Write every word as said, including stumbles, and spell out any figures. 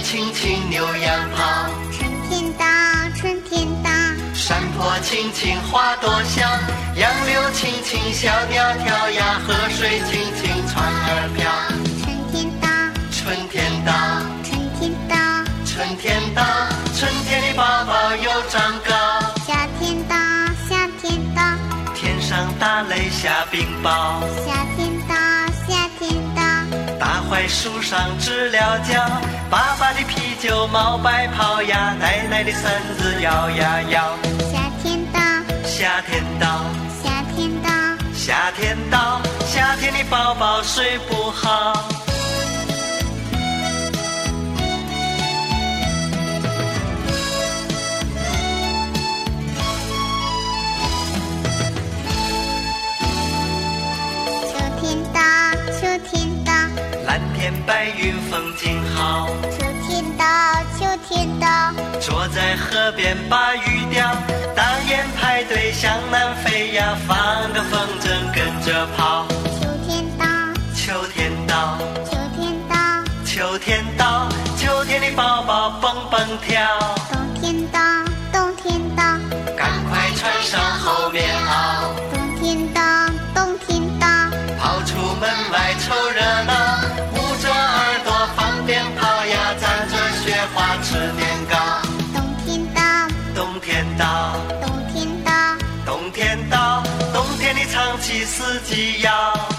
青青牛羊跑， 春天到，春天到， 山坡青青花朵香，杨柳青青小鸟跳呀，河水清清船儿飘。 春天到， 春天到， 春天到， 春天到，春天的宝宝又长高。 夏天到，夏天到， 天上打雷下冰雹。 夏天到，夏天到， 大槐树上知了叫，爸爸的啤酒冒白泡呀，奶奶的扇子摇呀摇。 夏天到， 夏天到， 夏天到， 夏天到，夏天的宝宝睡不好。 秋天到，秋天到， 蓝天白云风景好。 秋天到，秋天到， 坐在河边把鱼钓，大雁排队向南飞呀，放个风筝跟着跑。 秋天到， 秋天到， 秋天到， 秋天到，秋天的宝宝蹦蹦跳。 冬天到，冬天到， 赶快穿上厚棉袄， 冬天到，冬天到， 跑出门外凑热闹，捂着耳朵放鞭炮呀，沾着雪花吃年糕。 冬天到， 冬天到， 冬天到， 冬天到，冬天里唱起四季谣。